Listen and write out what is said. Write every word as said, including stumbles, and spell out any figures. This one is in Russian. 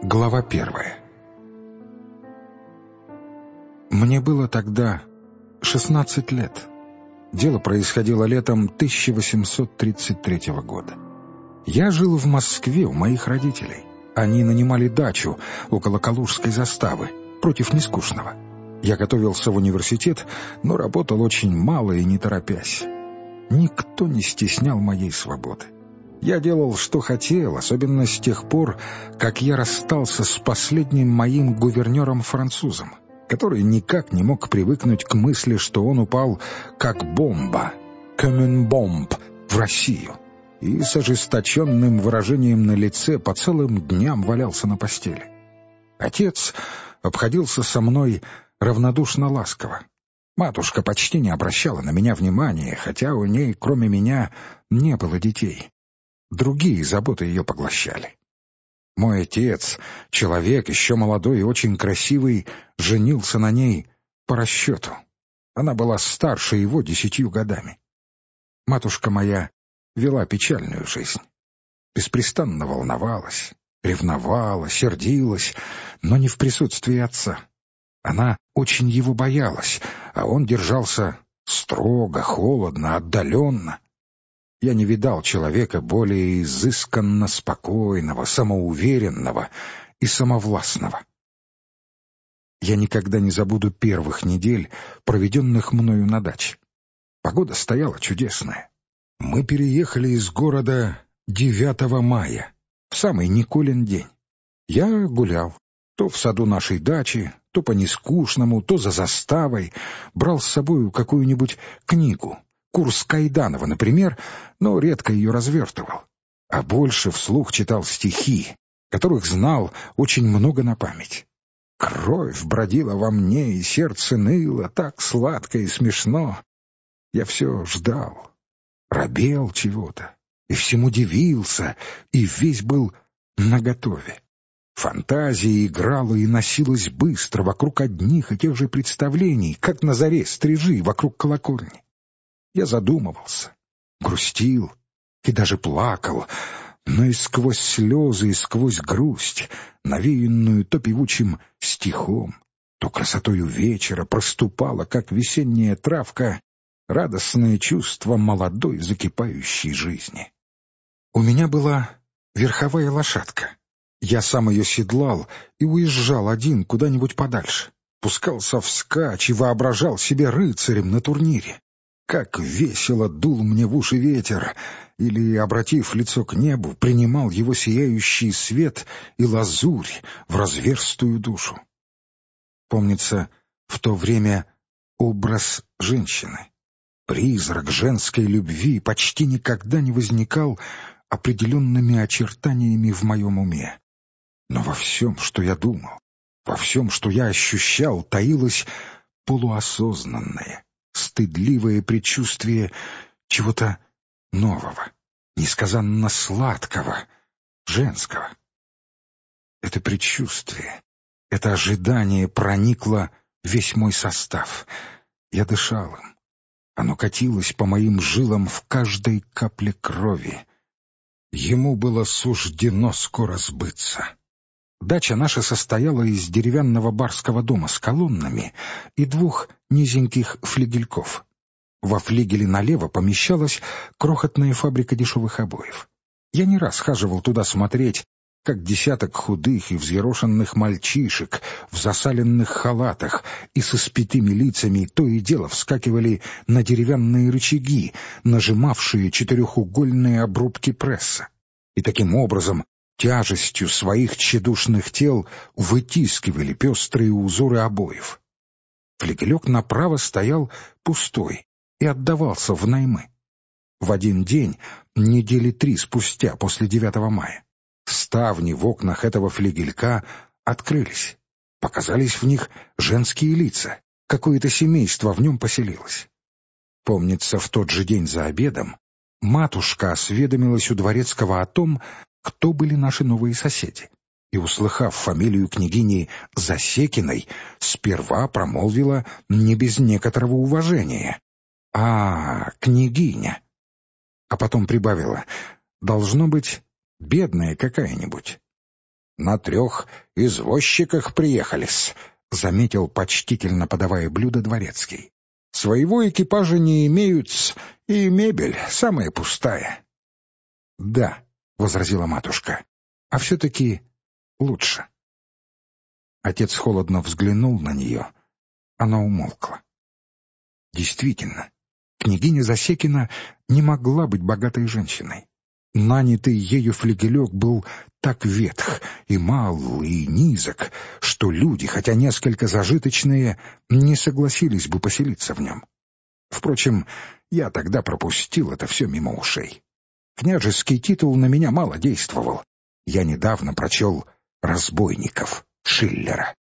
Глава первая. Мне было тогда шестнадцать лет. Дело происходило летом тысяча восемьсот тридцать третьего года. Я жил в Москве у моих родителей. Они нанимали дачу около Калужской заставы, против Нескучного. Я готовился в университет, но работал очень мало и не торопясь. Никто не стеснял моей свободы. Я делал, что хотел, особенно с тех пор, как я расстался с последним моим гувернером-французом, который никак не мог привыкнуть к мысли, что он упал как бомба, comme une bombe, в Россию, и с ожесточенным выражением на лице по целым дням валялся на постели. Отец обходился со мной равнодушно ласково. Матушка почти не обращала на меня внимания, хотя у ней, кроме меня, не было детей. Другие заботы ее поглощали. Мой отец, человек еще молодой и очень красивый, женился на ней по расчету. Она была старше его десятью годами. Матушка моя вела печальную жизнь. Беспрестанно волновалась, ревновала, сердилась, но не в присутствии отца. Она очень его боялась, а он держался строго, холодно, отдаленно. Я не видал человека более изысканно спокойного, самоуверенного и самовластного. Я никогда не забуду первых недель, проведенных мною на даче. Погода стояла чудесная. Мы переехали из города девятого мая, в самый Николин день. Я гулял, то в саду нашей дачи, то по Нескучному, то за заставой, брал с собой какую-нибудь книгу, курс Кайданова, например, но редко ее развертывал, а больше вслух читал стихи, которых знал очень много на память. Кровь бродила во мне, и сердце ныло, так сладко и смешно. Я все ждал, робел чего-то, и всему дивился, и весь был наготове. Фантазия играла и носилась быстро вокруг одних и тех же представлений, как на заре стрижи вокруг колокольни. Я задумывался, грустил и даже плакал, но и сквозь слезы, и сквозь грусть, навеянную то певучим стихом, то красотою вечера, проступало, как весенняя травка, радостное чувство молодой закипающей жизни. У меня была верховая лошадка. Я сам ее седлал и уезжал один куда-нибудь подальше, пускался вскачь и воображал себя рыцарем на турнире. Как весело дул мне в уши ветер, или, обратив лицо к небу, принимал его сияющий свет и лазурь в разверстую душу. Помнится, в то время образ женщины, призрак женской любви почти никогда не возникал определенными очертаниями в моем уме. Но во всем, что я думал, во всем, что я ощущал, таилось полуосознанное, стыдливое предчувствие чего-то нового, несказанно сладкого, женского. Это предчувствие, это ожидание проникло в весь мой состав. Я дышал им. Оно катилось по моим жилам в каждой капле крови. Ему было суждено скоро сбыться. Дача наша состояла из деревянного барского дома с колоннами и двух низеньких флигельков. Во флигеле налево помещалась крохотная фабрика дешевых обоев. Я не раз хаживал туда смотреть, как десяток худых и взъерошенных мальчишек в засаленных халатах и со испитыми лицами то и дело вскакивали на деревянные рычаги, нажимавшие четырехугольные обрубки пресса, и таким образом тяжестью своих тщедушных тел вытискивали пестрые узоры обоев. Флигелек направо стоял пустой и отдавался в наймы. В один день, недели три спустя после девятого мая, ставни в окнах этого флигелька открылись. Показались в них женские лица. Какое-то семейство в нем поселилось. Помнится, в тот же день за обедом матушка осведомилась у дворецкого о том, кто были наши новые соседи, и, услыхав фамилию княгини Засекиной, сперва промолвила не без некоторого уважения: «А, княгиня!» А потом прибавила: «Должно быть, бедная какая-нибудь». «На трех извозчиках приехали-с», — заметил, почтительно подавая блюдо, дворецкий. «Своего экипажа не имеют, и мебель самая пустая». «Да», — возразила матушка, — «а все-таки лучше». Отец холодно взглянул на нее. Она умолкла. Действительно, княгиня Засекина не могла быть богатой женщиной. Нанятый ею флигелек был так ветх и мал, и низок, что люди, хотя несколько зажиточные, не согласились бы поселиться в нем. Впрочем, я тогда пропустил это все мимо ушей. Княжеский титул на меня мало действовал. Я недавно прочел «Разбойников» Шиллера.